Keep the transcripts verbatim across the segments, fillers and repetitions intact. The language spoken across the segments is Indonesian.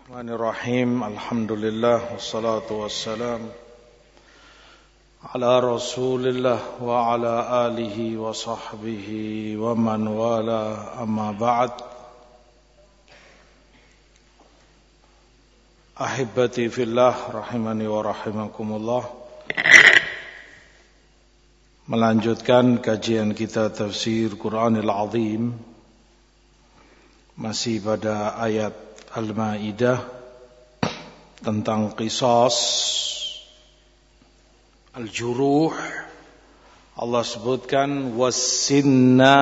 Bismillahirrahmanirrahim. Alhamdulillah wassalatu wassalam ala Rasulillah wa ala alihi wa sahbihi wa man wala, amma ba'd. Ahibbati fillah rahimani wa rahimakumullah. Melanjutkan kajian kita tafsir Quranil Azim, masih pada ayat Al-Maidah tentang qisas al-juruh. Allah sebutkan was-sinna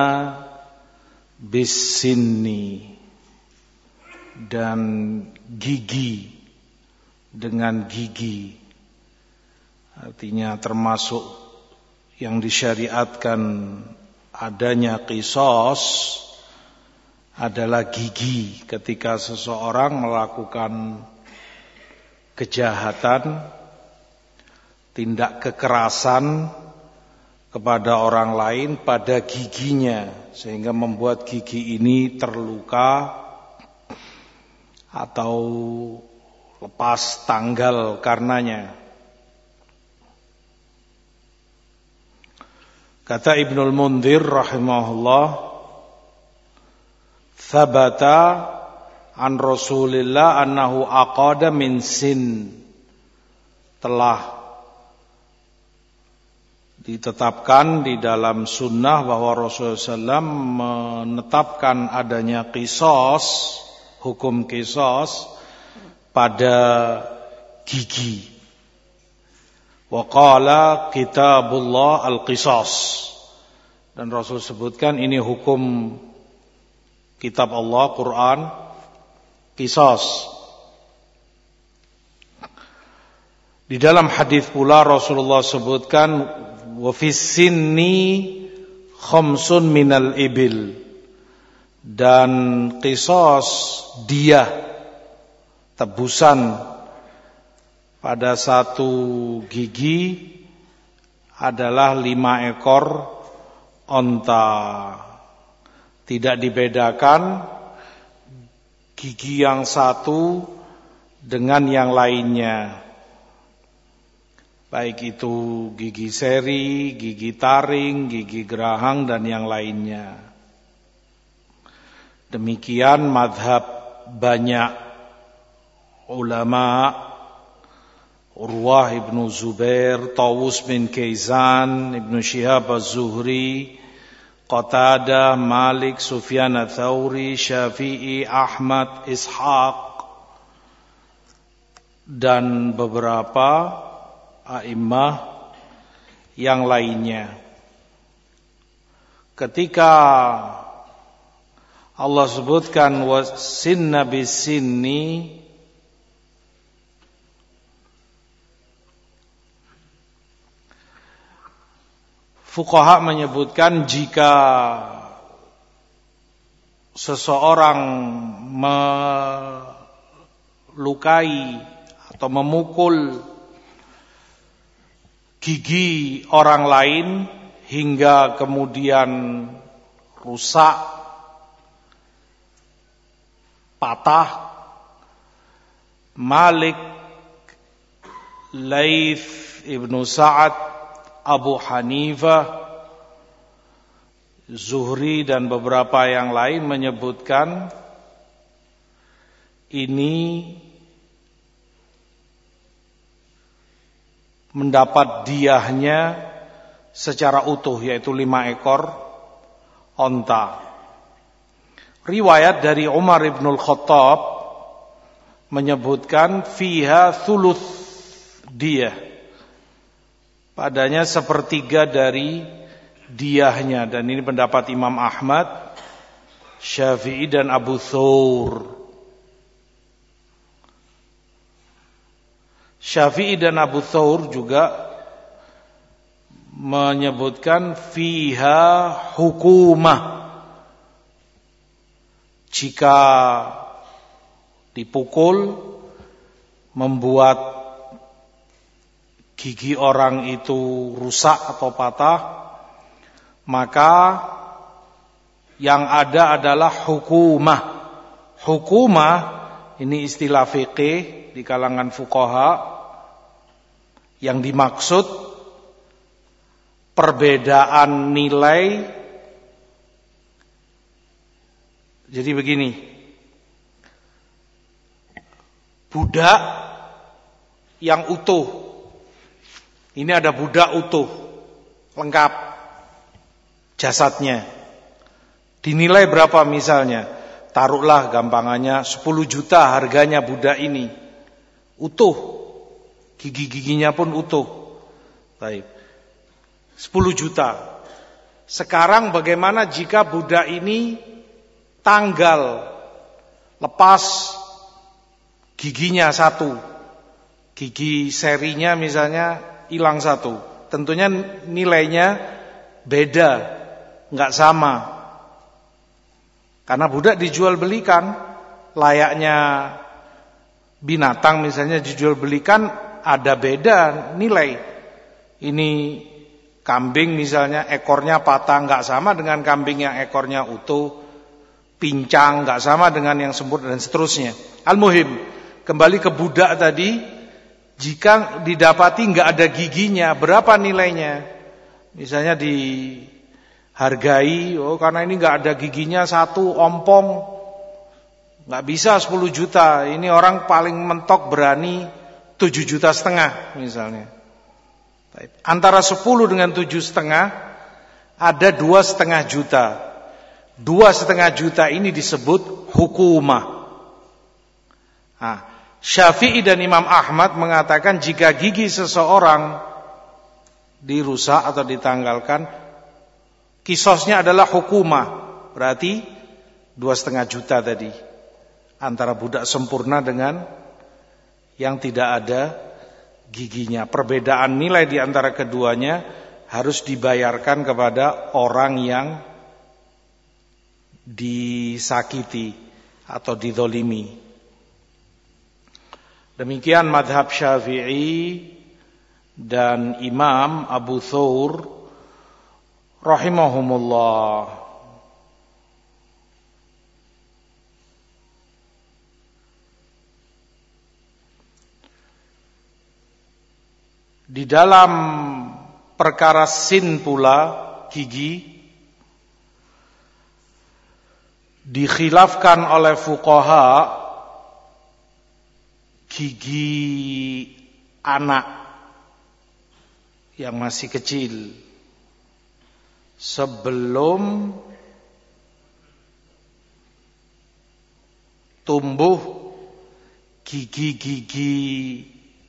bis-sinni, dan gigi dengan gigi. Artinya termasuk yang disyariatkan adanya qisas adalah gigi ketika seseorang melakukan kejahatan, tindak kekerasan kepada orang lain pada giginya, sehingga membuat gigi ini terluka atau lepas tanggal karenanya. Kata Ibnul Mundhir rahimahullah, thabata an Rasulillah annahu aqada min sin, telah ditetapkan di dalam sunnah bahwa Rasulullah shallallahu alaihi wasallam menetapkan adanya qisas, hukum qisas pada gigi. Wa qala kitabullah al-qisas, dan Rasul sebutkan ini hukum kitab Allah, Quran, qisas. Di dalam hadis pula Rasulullah sebutkan wa fis sinni khamsun minal ibil, dan qisas diyah, tebusan pada satu gigi adalah lima ekor onta. Tidak dibedakan gigi yang satu dengan yang lainnya, baik itu gigi seri, gigi taring, gigi gerahang, dan yang lainnya. Demikian madhab banyak ulama, Urwah ibnu Zubair, Tawus bin Kaizan, Ibnu Syihab az-Zuhri, Qatadah, Malik, Sufyan ats-Tsauri, Syafi'i, Ahmad, Ishaq, dan beberapa a'immah yang lainnya. Ketika Allah sebutkan was-sinna bis-sinni, fuqaha menyebutkan jika seseorang melukai atau memukul gigi orang lain hingga kemudian rusak, patah, Malik, Laits, Ibnu Sa'ad, Abu Hanifah, Zuhri, dan beberapa yang lain menyebutkan ini mendapat diyahnya secara utuh, yaitu lima ekor onta. Riwayat dari Umar ibn al-Khattab menyebutkan fiha thuluth diyah, padanya sepertiga dari diyahnya, dan ini pendapat Imam Ahmad, Syafi'i, dan Abu Thawr. Syafi'i dan Abu Thawr juga menyebutkan fiha hukumah, jika dipukul membuat gigi orang itu rusak atau patah, maka yang ada adalah hukumah. Hukumah Ini istilah fikih di kalangan fuqaha. Yang dimaksud perbedaan nilai. Jadi begini, budak yang utuh, ini ada budak utuh, lengkap jasadnya, dinilai berapa misalnya, taruhlah gampangannya sepuluh juta harganya budak ini, utuh, gigi-giginya pun utuh, baik, sepuluh juta. Sekarang bagaimana jika budak ini tanggal, lepas giginya satu, gigi serinya misalnya hilang satu, tentunya nilainya beda, nggak sama. Karena budak dijual belikan, layaknya binatang misalnya dijual belikan, ada beda nilai. Ini kambing misalnya ekornya patah, nggak sama dengan kambing yang ekornya utuh. Pincang nggak sama dengan yang sempurna dan seterusnya. Al-muhim, kembali ke budak tadi, jika didapati nggak ada giginya, berapa nilainya? Misalnya dihargai, oh karena ini nggak ada giginya satu ompong, nggak bisa sepuluh juta. Ini orang paling mentok berani tujuh juta setengah misalnya. Antara sepuluh dengan tujuh setengah ada dua setengah juta. Dua setengah juta ini disebut hukumah. Nah, Syafi'i dan Imam Ahmad mengatakan jika gigi seseorang dirusak atau ditanggalkan, kisosnya adalah hukumah. Berarti dua setengah juta tadi antara budak sempurna dengan yang tidak ada giginya. Perbedaan nilai di antara keduanya harus dibayarkan kepada orang yang disakiti atau dizalimi. Demikian madhab Syafi'i dan Imam Abu Thawr rahimahumullah. Di dalam perkara sin pula, gigi, dikhilafkan oleh fuqaha gigi anak yang masih kecil sebelum tumbuh gigi-gigi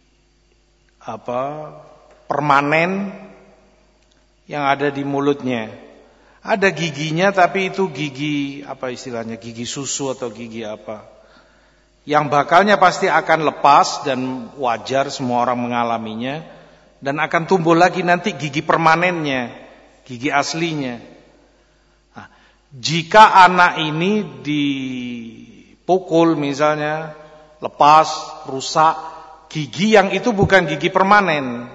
apa permanen yang ada di mulutnya. Ada giginya tapi itu gigi apa istilahnya, gigi susu atau gigi apa, yang bakalnya pasti akan lepas dan wajar semua orang mengalaminya, dan akan tumbuh lagi nanti gigi permanennya, gigi aslinya. Nah, jika anak ini dipukul misalnya, lepas, rusak, gigi yang itu bukan gigi permanen,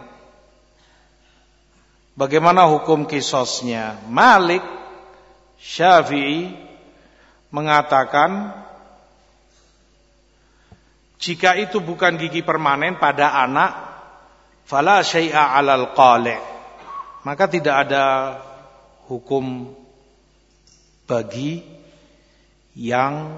bagaimana hukum qisasnya? Malik, Syafi'i mengatakan jika itu bukan gigi permanen pada anak, fala syai'a 'alal qali', maka tidak ada hukum bagi yang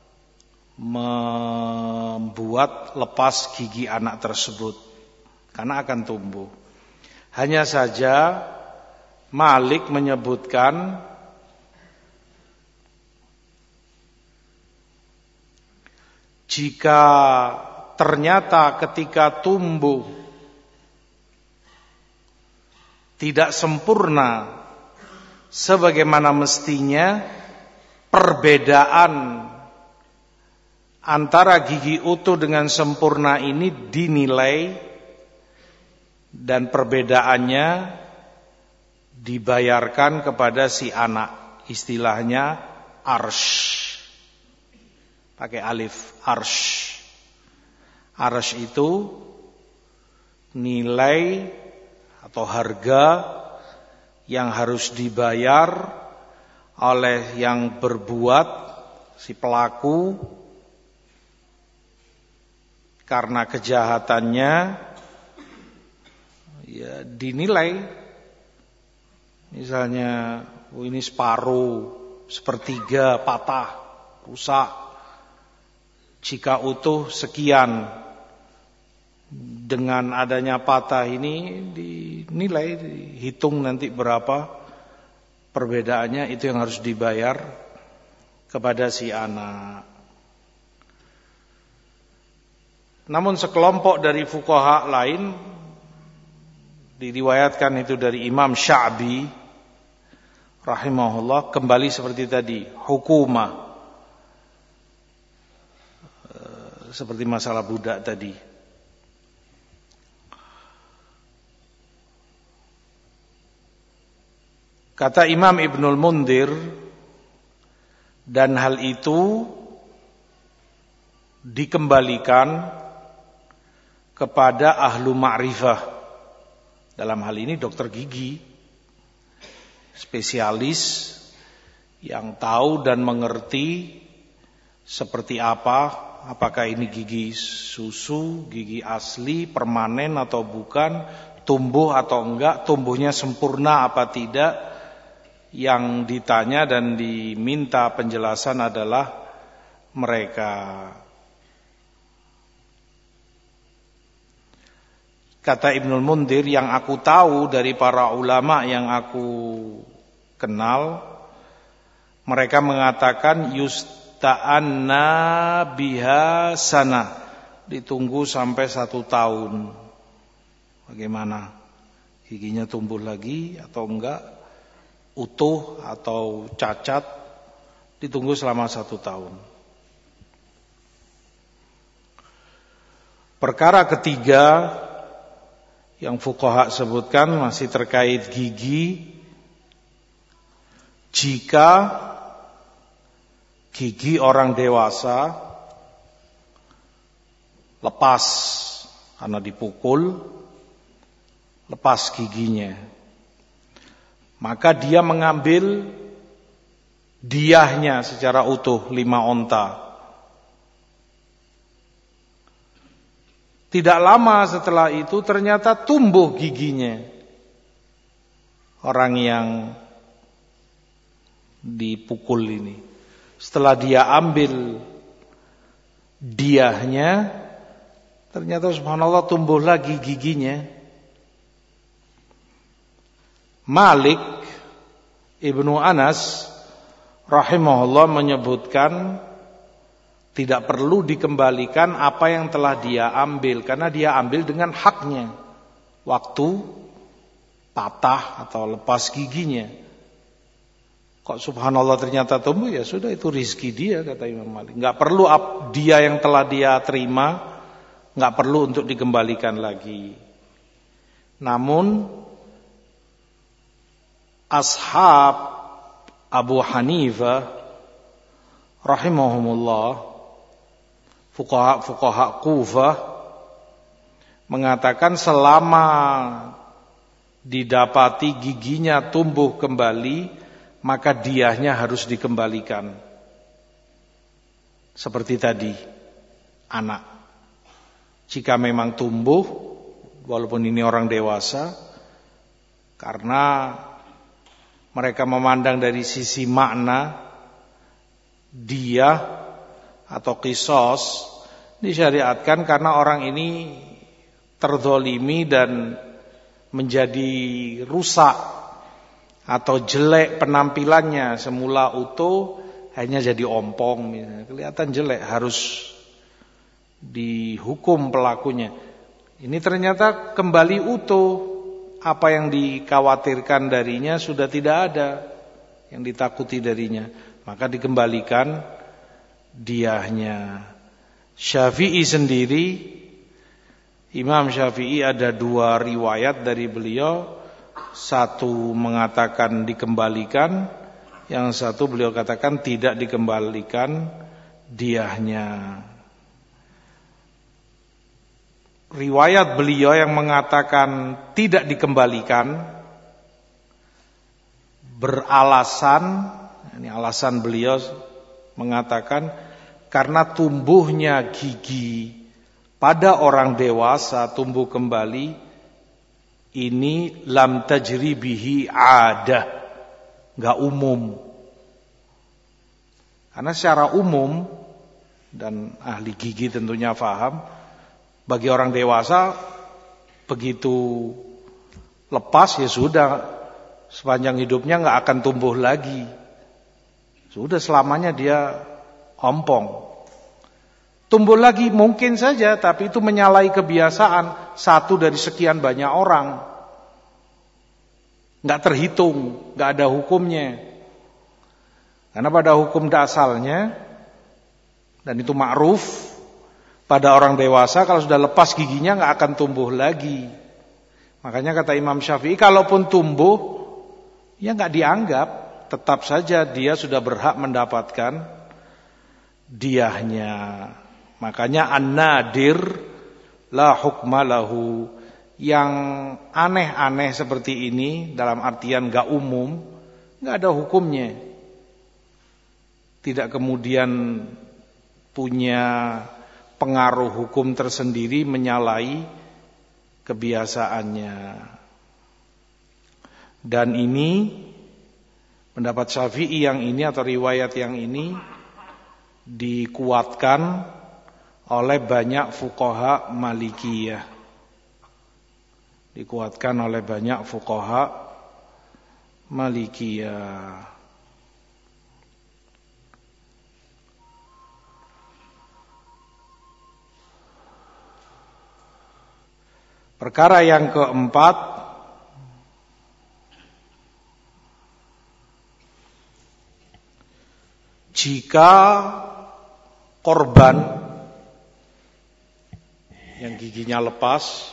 membuat lepas gigi anak tersebut, karena akan tumbuh. Hanya saja Malik menyebutkan jika ternyata ketika tumbuh tidak sempurna sebagaimana mestinya, perbedaan antara gigi utuh dengan sempurna ini dinilai dan perbedaannya dibayarkan kepada si anak, istilahnya arsh, pakai alif, arsh. Arsh itu nilai atau harga yang harus dibayar oleh yang berbuat, si pelaku, karena kejahatannya ya dinilai, misalnya oh ini separuh, sepertiga patah, rusak. Jika utuh sekian. Dengan adanya patah ini dinilai, dihitung nanti berapa perbedaannya, itu yang harus dibayar kepada si anak. Namun sekelompok dari fuqaha lain, diriwayatkan itu dari Imam Sya'bi rahimahullah, kembali seperti tadi, hukumah, seperti masalah budak tadi. Kata Imam Ibnul Mundhir, dan hal itu dikembalikan kepada ahlu ma'rifah. Dalam hal ini dokter gigi, spesialis yang tahu dan mengerti seperti apa, apakah ini gigi susu, gigi asli, permanen atau bukan, tumbuh atau enggak, tumbuhnya sempurna apa tidak. Yang ditanya dan diminta penjelasan adalah mereka. Kata Ibnul Mundhir, yang aku tahu dari para ulama yang aku kenal, mereka mengatakan yusta'anna biha sana, ditunggu sampai satu tahun. Bagaimana? Giginya tumbuh lagi atau enggak? Utuh atau cacat, ditunggu selama satu tahun. Perkara ketiga yang fuqaha sebutkan masih terkait gigi. Jika gigi orang dewasa lepas karena dipukul, lepas giginya, maka dia mengambil diahnya secara utuh, lima onta. Tidak lama setelah itu ternyata tumbuh giginya orang yang dipukul ini. Setelah dia ambil diahnya, ternyata subhanallah tumbuh lagi giginya. Malik Ibnu Anas rahimahullah menyebutkan tidak perlu dikembalikan apa yang telah dia ambil, karena dia ambil dengan haknya waktu patah atau lepas giginya. Kok subhanallah ternyata tumbuh, ya sudah, itu rizki dia, kata Imam Malik. Gak perlu dia yang telah dia terima, gak perlu untuk dikembalikan lagi. Namun ashab Abu Hanifah rahimahumullah, fuqaha-fuqaha Kufah, mengatakan selama didapati giginya tumbuh kembali, maka diahnya harus dikembalikan. Seperti tadi, anak. Jika memang tumbuh, walaupun ini orang dewasa, karena mereka memandang dari sisi makna, dia atau qisas disyariatkan karena orang ini terzolimi dan menjadi rusak atau jelek penampilannya, semula utuh hanya jadi ompong, misalnya. Kelihatan jelek, harus dihukum pelakunya. Ini ternyata kembali utuh. Apa yang dikhawatirkan darinya sudah tidak ada, yang ditakuti darinya, maka dikembalikan diahnya. Syafi'i sendiri, Imam Syafi'i ada dua riwayat dari beliau. Satu mengatakan dikembalikan, yang satu beliau katakan tidak dikembalikan diahnya. Riwayat beliau yang mengatakan tidak dikembalikan beralasan, ini alasan beliau mengatakan karena tumbuhnya gigi pada orang dewasa tumbuh kembali ini lam tajri bihi adah, enggak umum. Karena secara umum, dan ahli gigi tentunya paham, bagi orang dewasa begitu lepas ya sudah, sepanjang hidupnya enggak akan tumbuh lagi. Sudah selamanya dia ompong. Tumbuh lagi mungkin saja, tapi itu menyalahi kebiasaan satu dari sekian banyak orang. Enggak terhitung, enggak ada hukumnya. Karena pada hukum asalnya, dan itu ma'ruf, pada orang dewasa kalau sudah lepas giginya enggak akan tumbuh lagi. Makanya kata Imam Syafi'i, kalaupun tumbuh, ya enggak dianggap, tetap saja dia sudah berhak mendapatkan diahnya. Makanya an-nadir la hukma lahu, yang aneh-aneh seperti ini dalam artian enggak umum, enggak ada hukumnya. Tidak kemudian punya pengaruh hukum tersendiri menyalahi kebiasaannya. Dan ini pendapat Syafi'i yang ini atau riwayat yang ini dikuatkan oleh banyak fuqaha Malikiyah. Dikuatkan oleh banyak fuqaha Malikiyah. Perkara yang keempat, jika korban yang giginya lepas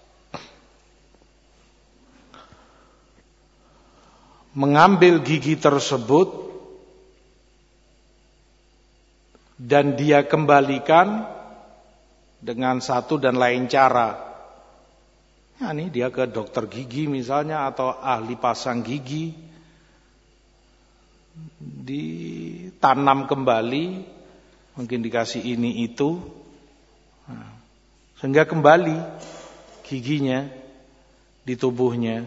mengambil gigi tersebut dan dia kembalikan dengan satu dan lain cara. Ya, ini dia ke dokter gigi misalnya atau ahli pasang gigi, ditanam kembali, mungkin dikasih ini itu, nah, sehingga kembali giginya di tubuhnya.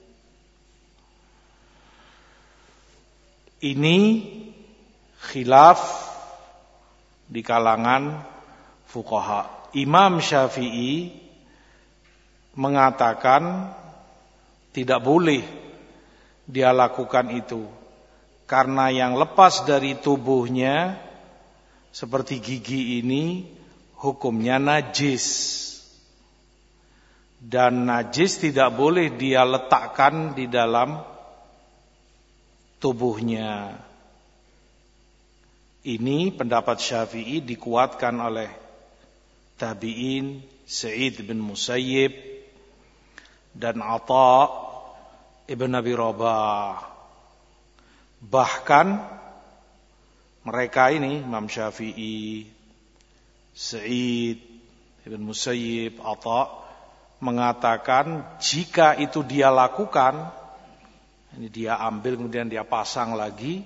Ini khilaf di kalangan fuqaha. Imam Syafi'i mengatakan tidak boleh dia lakukan itu, karena yang lepas dari tubuhnya seperti gigi ini hukumnya najis, dan najis tidak boleh dia letakkan di dalam tubuhnya. Ini pendapat Syafi'i dikuatkan oleh tabi'in Sa'id bin Musayyib dan Atha ibn Abi Rabah. Bahkan mereka ini Imam Syafi'i, Sa'id ibn Musayyib, Atha mengatakan jika itu dia lakukan, ini dia ambil kemudian dia pasang lagi,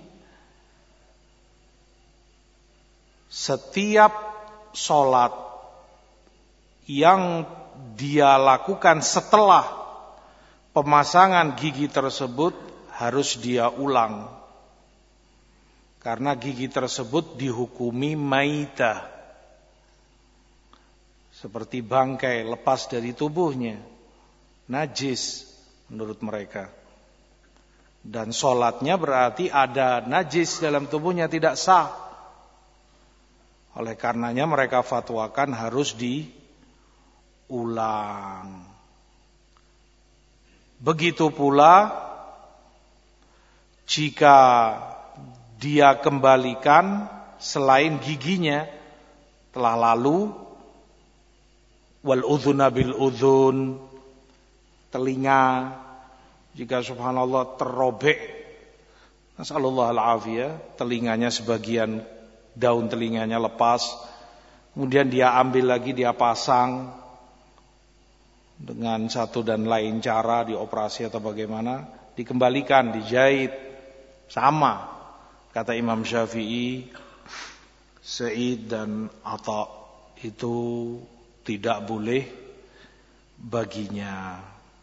setiap sholat yang dia lakukan setelah pemasangan gigi tersebut harus dia ulang, karena gigi tersebut dihukumi maitah, seperti bangkai lepas dari tubuhnya, najis menurut mereka. Dan sholatnya berarti ada najis dalam tubuhnya, tidak sah. Oleh karenanya mereka fatwakan harus diulang. Begitu pula jika dia kembalikan selain giginya telah lalu, wal udhuna bil udhun, telinga jika subhanallah terrobek, nasallallahu al-afiyah, telinganya sebagian daun telinganya lepas, kemudian dia ambil lagi, dia pasang dengan satu dan lain cara, dioperasi atau bagaimana, dikembalikan, dijahit, sama kata Imam Syafi'i, Sa'id dan Atha, itu tidak boleh baginya.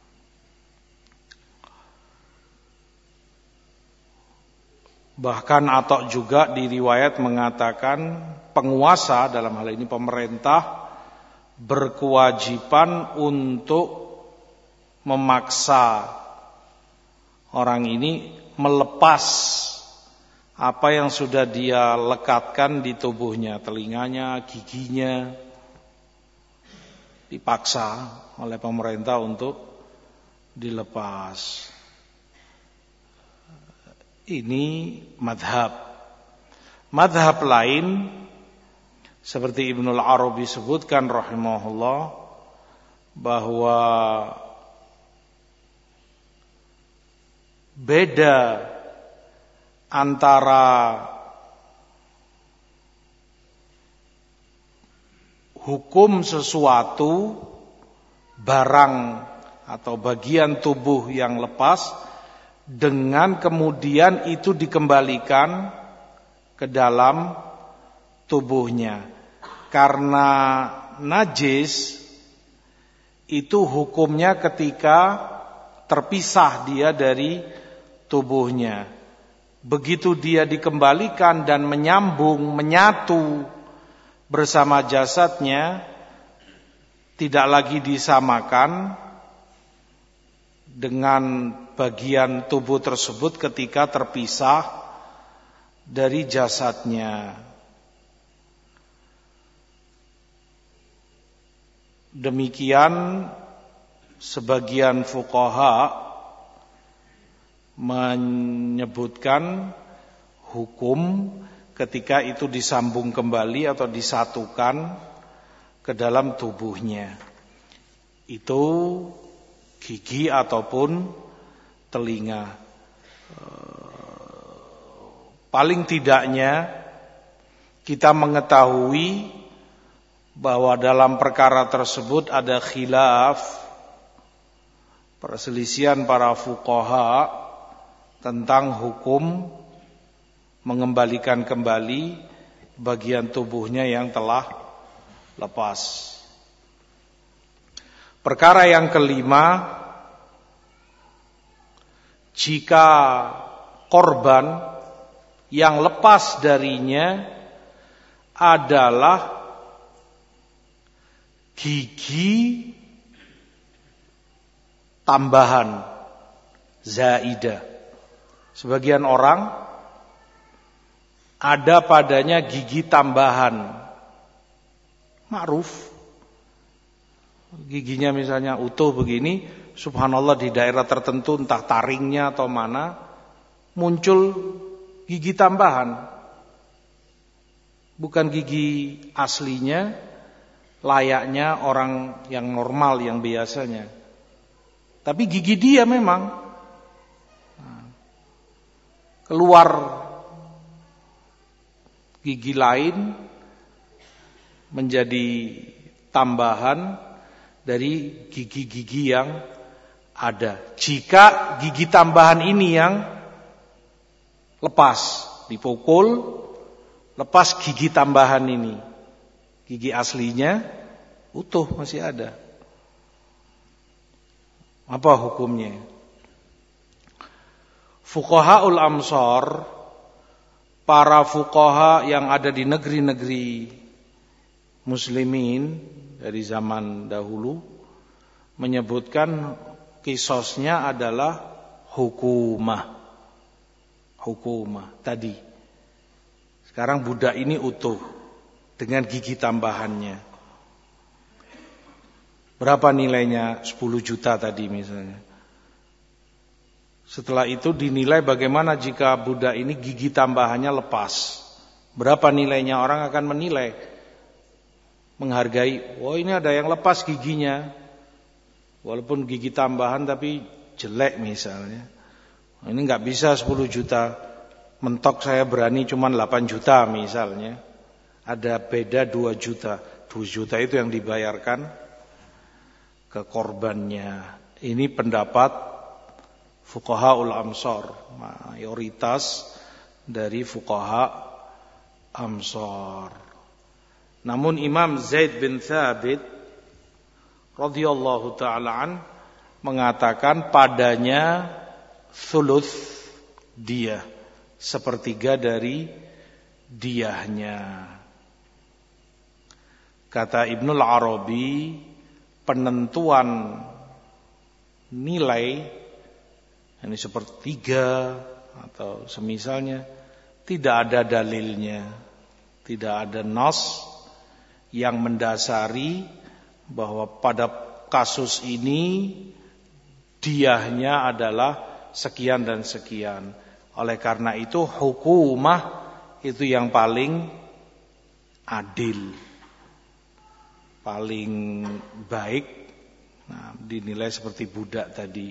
Bahkan Atok juga di riwayat mengatakan penguasa, dalam hal ini pemerintah, berkewajiban untuk memaksa orang ini melepas apa yang sudah dia lekatkan di tubuhnya, telinganya, giginya, dipaksa oleh pemerintah untuk dilepas. Ini madhab. Madhab lain seperti Ibnul Arabi sebutkan rahimahullah bahwa beda antara hukum sesuatu, barang atau bagian tubuh yang lepas, dengan kemudian itu dikembalikan ke dalam tubuhnya. Karena najis itu hukumnya ketika terpisah dia dari tubuhnya. Begitu dia dikembalikan dan menyambung, menyatu bersama jasadnya, tidak lagi disamakan dengan bagian tubuh tersebut ketika terpisah dari jasadnya. Demikian sebagian fuqaha menyebutkan hukum ketika itu disambung kembali atau disatukan ke dalam tubuhnya. Itu gigi ataupun telinga. Paling tidaknya kita mengetahui bahwa dalam perkara tersebut ada khilaf, perselisihan para fuqaha tentang hukum mengembalikan kembali bagian tubuhnya yang telah lepas. Perkara yang kelima, jika korban yang lepas darinya adalah gigi tambahan, zaidah. Sebagian orang ada padanya gigi tambahan, ma'ruf. Giginya misalnya utuh begini, subhanallah di daerah tertentu entah taringnya atau mana muncul gigi tambahan, bukan gigi aslinya layaknya orang yang normal yang biasanya, tapi gigi dia memang keluar gigi lain menjadi tambahan dari gigi-gigi yang ada. Jika gigi tambahan ini yang lepas, dipukul, lepas gigi tambahan ini, gigi aslinya utuh masih ada, apa hukumnya? Fuqahaul amsar, para fuqaha yang ada di negeri-negeri muslimin dari zaman dahulu menyebutkan qisasnya adalah hukumah. Hukumah tadi. Sekarang budak ini utuh dengan gigi tambahannya. Berapa nilainya? sepuluh juta tadi misalnya. Setelah itu dinilai bagaimana jika budak ini gigi tambahannya lepas. Berapa nilainya? Orang akan menilai, menghargai. Wah, ini ada yang lepas giginya, walaupun gigi tambahan tapi jelek misalnya. Ini nggak bisa sepuluh juta. Mentok saya berani cuma delapan juta misalnya. Ada beda dua juta. dua juta itu yang dibayarkan ke korbannya. Ini pendapat fuqahaul amsar, mayoritas dari fuqaha amsar. Namun Imam Zaid bin Thabit radhiyallahu ta'ala an mengatakan padanya thuluth diyah, sepertiga dari diyahnya. Kata Ibnul Arabi, penentuan nilai ini sepertiga atau semisalnya tidak ada dalilnya, tidak ada nas yang mendasari bahwa pada kasus ini diyahnya adalah sekian dan sekian. Oleh karena itu hukumah itu yang paling adil, paling baik. Nah, dinilai seperti budak tadi.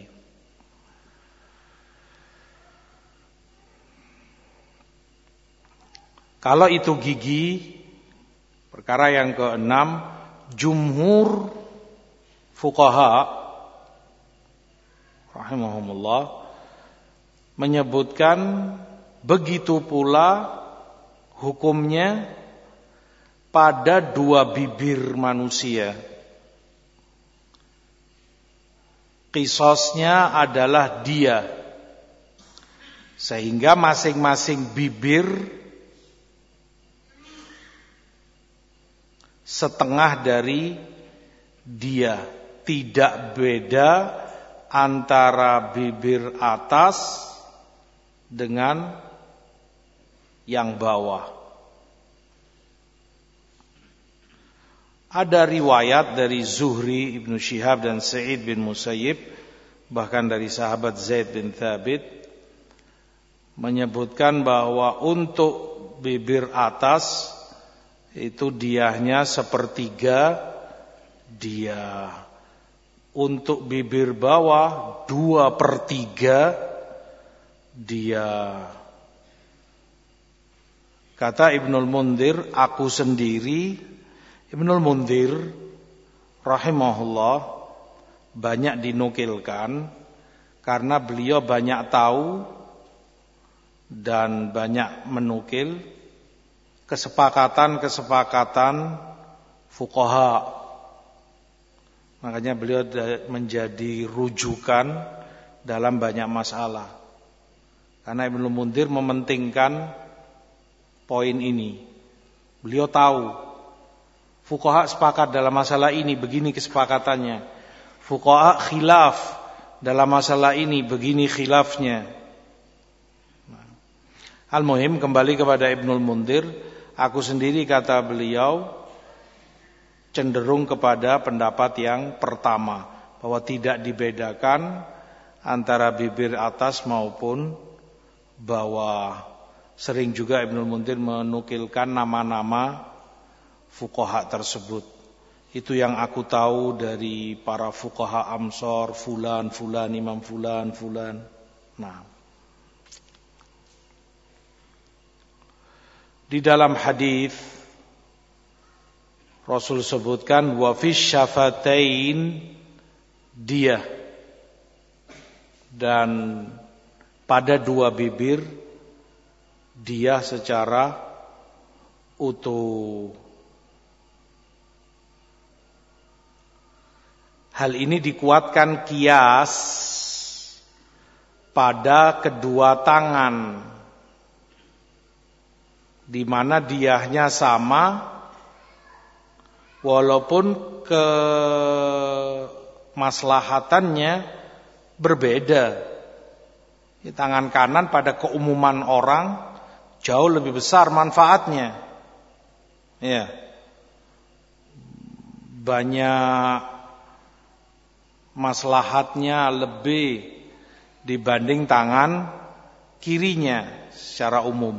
Kalau itu gigi, perkara yang keenam, jumhur fuqaha rahimahumullah menyebutkan begitu pula hukumnya pada dua bibir manusia. Qisasnya adalah dia, sehingga masing-masing bibir setengah dari dia, tidak beda antara bibir atas dengan yang bawah. Ada riwayat dari Zuhri, Ibnu Syihab dan Sa'id bin Musayyib, bahkan dari sahabat Zaid bin Thabit, menyebutkan bahwa untuk bibir atas itu diyahnya sepertiga dia, untuk bibir bawah dua per tiga dia. Kata Ibnul Mundhir, aku sendiri, Ibnul Mundhir rahimahullah banyak dinukilkan karena beliau banyak tahu dan banyak menukil kesepakatan-kesepakatan fuqaha. Makanya beliau menjadi rujukan dalam banyak masalah. Karena Ibnu Mundhir mementingkan poin ini. Beliau tahu fuqaha sepakat dalam masalah ini, begini kesepakatannya. Fuqaha khilaf dalam masalah ini, begini khilafnya. Al-muhim, kembali kepada Ibnul Mundhir, aku sendiri, kata beliau, cenderung kepada pendapat yang pertama, bahwa tidak dibedakan antara bibir atas maupun bawah. Sering juga Ibnul Mundhir menukilkan nama-nama fuqaha tersebut. Itu yang aku tahu dari para fuqaha Amsor, fulan, fulan, imam fulan, fulan. Nah, di dalam hadis Rasul sebutkan wa fi syafatain dia, dan pada dua bibir dia secara utuh. Hal ini dikuatkan kias pada kedua tangan, di mana diyahnya sama walaupun kemaslahatannya berbeda. Di tangan kanan pada keumuman orang jauh lebih besar manfaatnya. Ya. Banyak maslahatnya lebih dibanding tangan kirinya secara umum.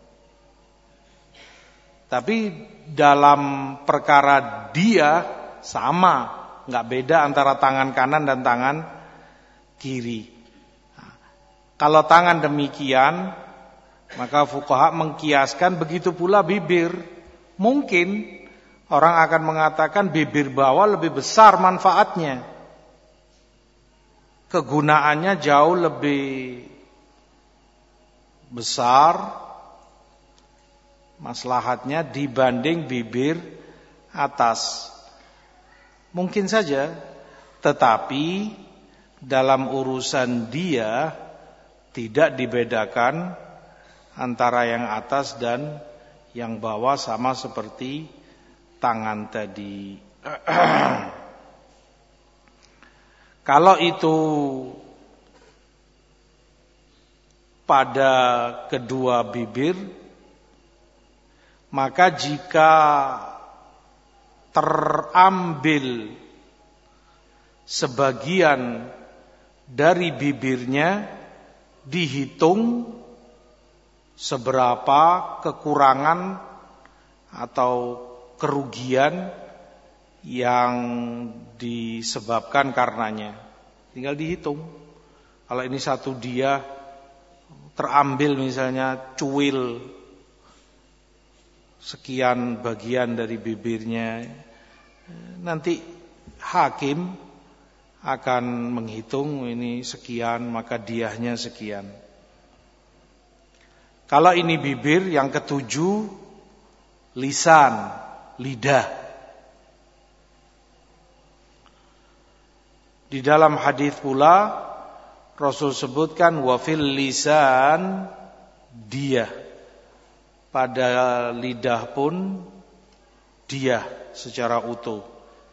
Tapi dalam perkara dia sama, nggak beda antara tangan kanan dan tangan kiri. Nah, kalau tangan demikian, maka fuqaha mengkiaskan begitu pula bibir. Mungkin orang akan mengatakan bibir bawah lebih besar manfaatnya, kegunaannya jauh lebih besar maslahatnya dibanding bibir atas. Mungkin saja, tetapi dalam urusan dia tidak dibedakan antara yang atas dan yang bawah, sama seperti tangan tadi. Kalau itu pada kedua bibir, maka jika terambil sebagian dari bibirnya, dihitung seberapa kekurangan atau kerugian yang disebabkan karenanya. Tinggal dihitung. Kalau ini satu dia terambil misalnya cuil sekian bagian dari bibirnya, nanti hakim akan menghitung ini sekian, maka diahnya sekian. Kalau ini bibir, yang ketujuh lisan, lidah. Di dalam hadis pula Rasul sebutkan wa fil lisan diyah. Pada lidah pun diyah secara utuh.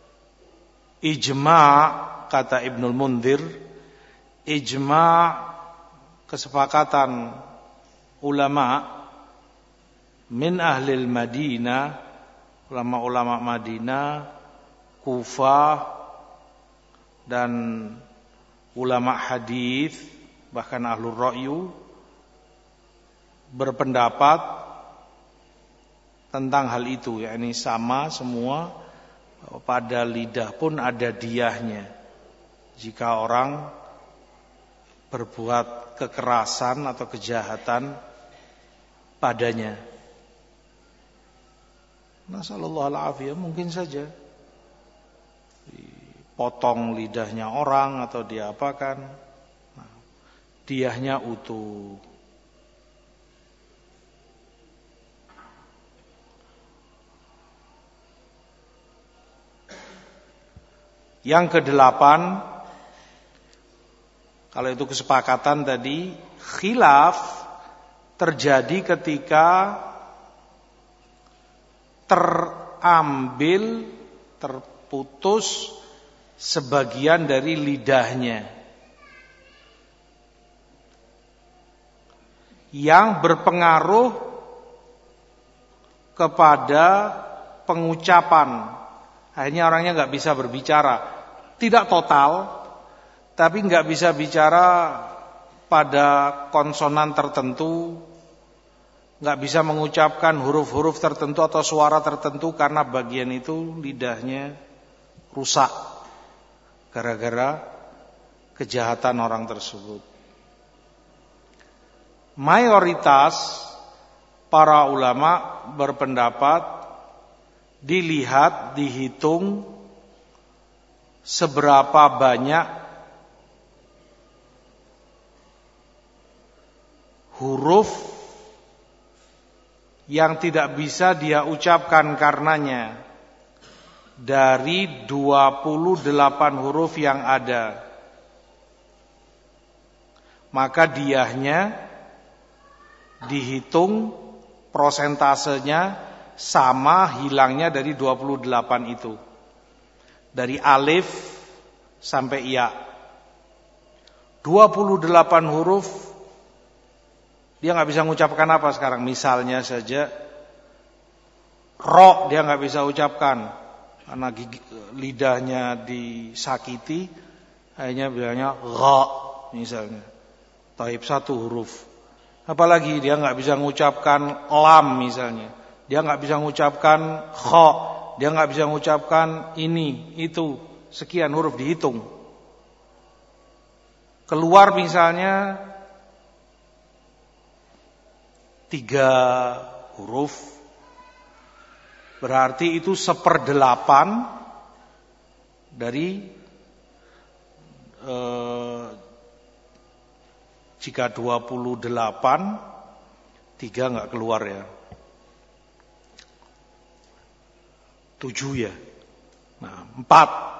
Ijma' kata Ibnul Mundhir, ijma' kesepakatan ulama min ahlil Madinah, ulama-ulama Madinah, Kufah, dan ulama hadis, bahkan ahlur ra'yu, berpendapat tentang hal itu, yakni sama semua, pada lidah pun ada diyahnya. Jika orang berbuat kekerasan atau kejahatan padanya. Nasallallahu alaihi, mungkin saja potong lidahnya orang atau diapakan, nah, diyahnya utuh. Yang kedelapan, kalau itu kesepakatan tadi, khilaf terjadi ketika terambil, terputus sebagian dari lidahnya yang berpengaruh kepada pengucapan. Akhirnya orangnya nggak bisa berbicara, tidak total, tapi nggak bisa bicara pada konsonan tertentu, nggak bisa mengucapkan huruf-huruf tertentu atau suara tertentu karena bagian itu lidahnya rusak gara-gara kejahatan orang tersebut. Mayoritas para ulama berpendapat dilihat, dihitung seberapa banyak huruf yang tidak bisa dia ucapkan karenanya dari dua puluh delapan huruf yang ada. Maka diyahnya dihitung prosentasenya sama hilangnya dari dua puluh delapan itu. Dari alif sampai ya. dua puluh delapan huruf dia nggak bisa mengucapkan apa sekarang. Misalnya saja ro dia nggak bisa ucapkan karena gigi, lidahnya disakiti, akhirnya bilangnya gha misalnya. Taib satu huruf. Apalagi dia nggak bisa mengucapkan lam misalnya. Dia nggak bisa mengucapkan kha, dia nggak bisa mengucapkan ini, itu, sekian huruf dihitung. Keluar misalnya tiga huruf, berarti itu seperdelapan dari eh, jika dua puluh delapan, tiga nggak keluar ya. Tujuh ya. Nah, empat.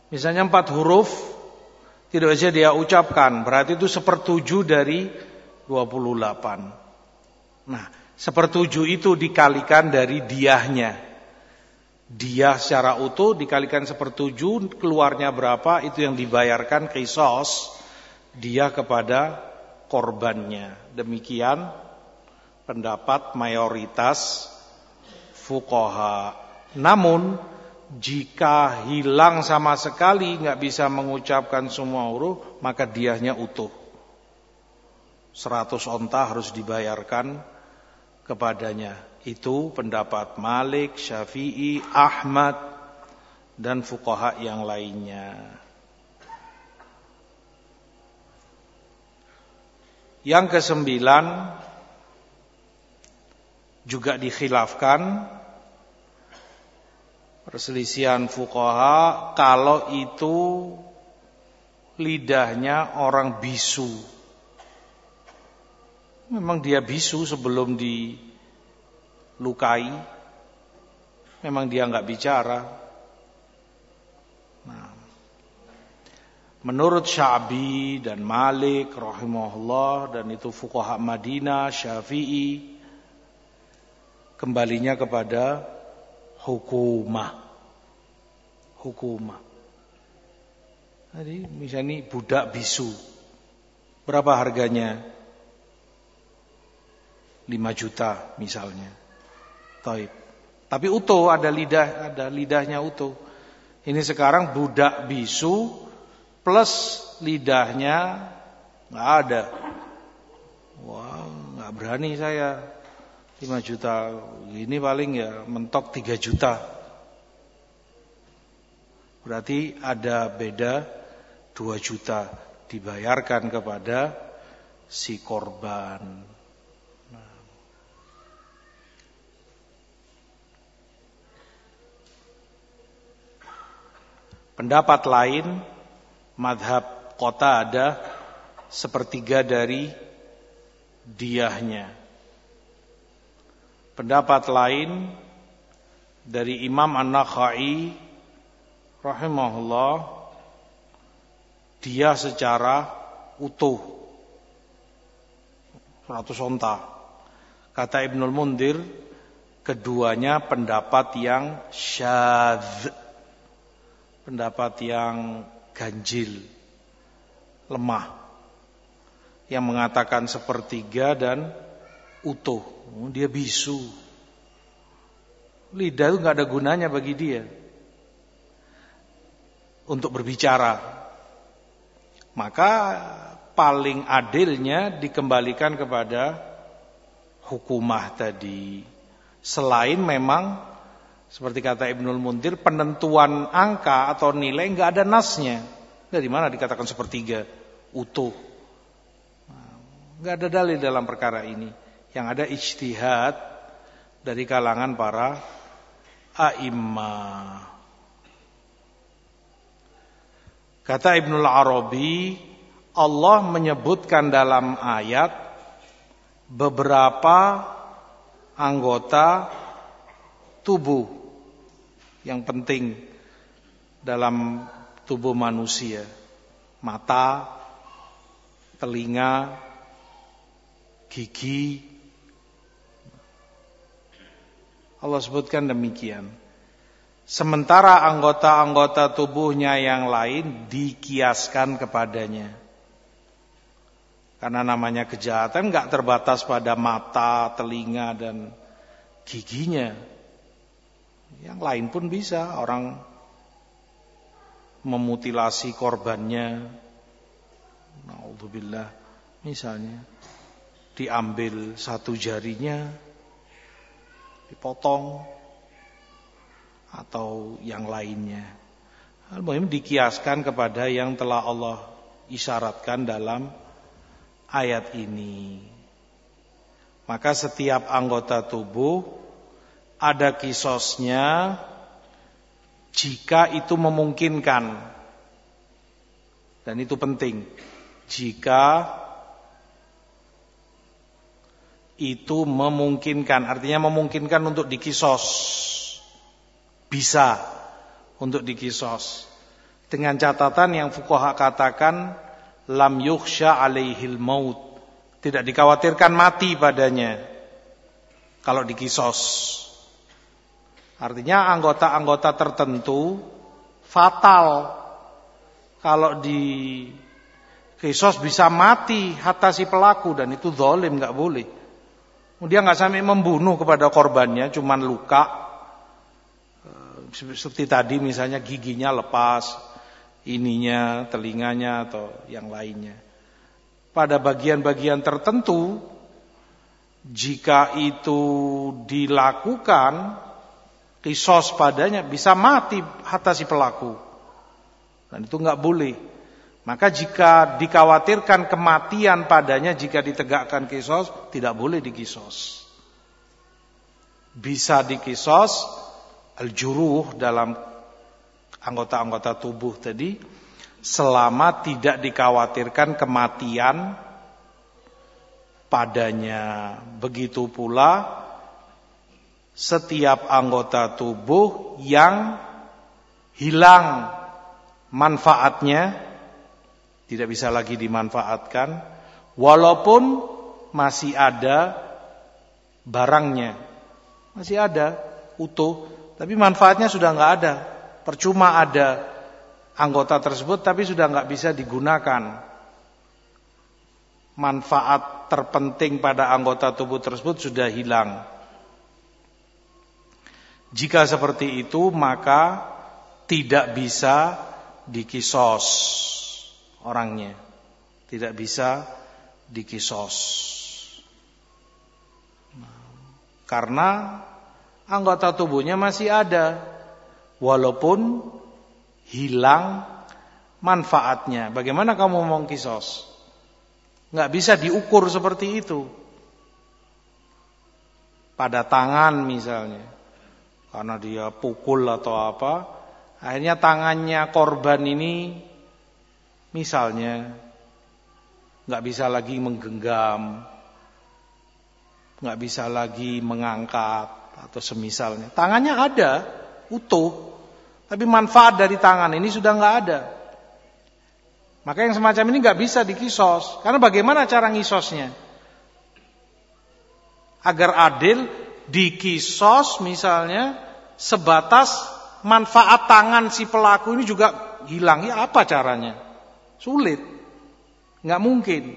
Misalnya empat huruf tidak bisa dia ucapkan, berarti itu sepertujuh dari dua puluh delapan. Nah, sepertujuh itu dikalikan dari diahnya. Diah secara utuh dikalikan sepertujuh, keluarnya berapa, itu yang dibayarkan qisas dia kepada korbannya. Demikian pendapat mayoritas fuqaha. Namun jika hilang sama sekali, nggak bisa mengucapkan semua huruf, maka diahnya utuh. Seratus onta harus dibayarkan kepadanya. Itu pendapat Malik, Syafi'i, Ahmad, dan fuqaha yang lainnya. Yang kesembilan juga dikhilafkan, perselisihan fuqaha, kalau itu lidahnya orang bisu. Memang dia bisu sebelum dilukai, memang dia nggak bicara. Nah, menurut Sya'bi dan Malik rahimahullah, dan itu fuqaha Madinah, Syafi'i, kembalinya kepada hukumah. Hukumah. Jadi misalnya budak bisu, berapa harganya? lima juta misalnya. Taib. Tapi utuh, ada lidah, ada lidahnya utuh. Ini sekarang budak bisu plus lidahnya nggak ada. Wah, nggak berani saya. lima juta, ini paling ya mentok tiga juta. Berarti ada beda dua juta dibayarkan kepada si korban. Nah. Pendapat lain, madhab kota ada sepertiga dari diahnya. Pendapat lain dari Imam An-Nakhai rahimahullah, dia secara utuh seratus onta. Kata Ibnul Mundhir, keduanya pendapat yang syadz, pendapat yang ganjil, lemah, yang mengatakan sepertiga dan utuh. Oh, dia bisu, lidah itu nggak ada gunanya bagi dia untuk berbicara. Maka paling adilnya dikembalikan kepada hukumah tadi. Selain memang seperti kata Ibnul Mundhir, penentuan angka atau nilai nggak ada nasnya. Dari mana dikatakan sepertiga utuh? Nggak ada dalil dalam perkara ini. Yang ada ijtihad dari kalangan para a'immah. Kata Ibnul Arabi, Allah menyebutkan dalam ayat beberapa anggota tubuh yang penting dalam tubuh manusia. Mata, telinga, gigi. Allah sebutkan demikian. Sementara anggota-anggota tubuhnya yang lain dikiaskan kepadanya. Karena namanya kejahatan enggak terbatas pada mata, telinga, dan giginya. Yang lain pun bisa. Orang memutilasi korbannya, na'udzubillah, misalnya diambil satu jarinya, dipotong, atau yang lainnya. Al-muhim dikiaskan kepada yang telah Allah isyaratkan dalam ayat ini. Maka setiap anggota tubuh ada qisasnya jika itu memungkinkan. Dan itu penting. Jika itu memungkinkan, artinya memungkinkan untuk dikisos, bisa untuk dikisos. Dengan catatan yang fuqaha katakan lam yukhsha alaihil maut, tidak dikhawatirkan mati padanya kalau dikisos. Artinya anggota-anggota tertentu fatal kalau di kisos bisa mati hatta si pelaku, dan itu zalim, nggak boleh. Dia nggak sampai membunuh kepada korbannya, cuman luka seperti tadi misalnya giginya lepas, ininya, telinganya atau yang lainnya. Pada bagian-bagian tertentu, jika itu dilakukan kisos padanya, bisa mati hatta si pelaku, dan itu nggak boleh. Maka jika dikhawatirkan kematian padanya jika ditegakkan kisos, tidak boleh dikisos. Bisa dikisos al-juruh dalam anggota-anggota tubuh tadi, selama tidak dikhawatirkan kematian padanya. Begitu pula setiap anggota tubuh yang hilang manfaatnya, tidak bisa lagi dimanfaatkan, walaupun masih ada barangnya, masih ada utuh, tapi manfaatnya sudah nggak ada. Percuma ada anggota tersebut tapi sudah nggak bisa digunakan. Manfaat terpenting pada anggota tubuh tersebut sudah hilang. Jika seperti itu, maka tidak bisa dikisos orangnya, tidak bisa dikisos. Karena anggota tubuhnya masih ada, walaupun hilang manfaatnya. Bagaimana kamu mau kisos? Nggak bisa diukur seperti itu. Pada tangan misalnya, karena dia pukul atau apa, akhirnya tangannya korban ini misalnya nggak bisa lagi menggenggam, nggak bisa lagi mengangkat atau semisalnya. Tangannya ada, utuh, tapi manfaat dari tangan ini sudah nggak ada. Maka yang semacam ini nggak bisa dikisos. Karena bagaimana cara ngisosnya? Agar adil, dikisos misalnya sebatas manfaat tangan si pelaku ini juga hilang. Ya apa caranya? Sulit, nggak mungkin.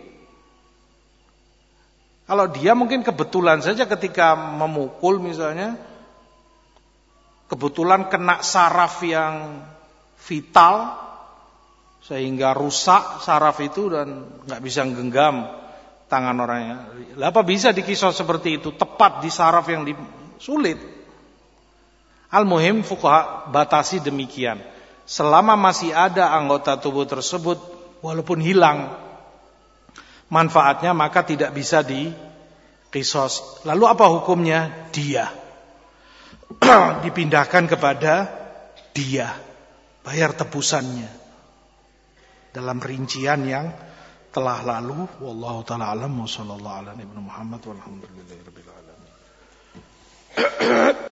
Kalau dia mungkin kebetulan saja ketika memukul misalnya, kebetulan kena saraf yang vital sehingga rusak saraf itu dan nggak bisa menggenggam tangan orangnya. Lah apa bisa dikisos seperti itu tepat di saraf yang di, sulit. Al-muhim fuqaha batasi demikian. Selama masih ada anggota tubuh tersebut walaupun hilang manfaatnya, maka tidak bisa dikisos. Lalu apa hukumnya? Dia dipindahkan kepada dia, bayar tebusannya dalam rincian yang telah lalu. Wallahu ta'ala alam wa sallallahu ala nabiyina Muhammad walhamdulillahi rabbil alamin.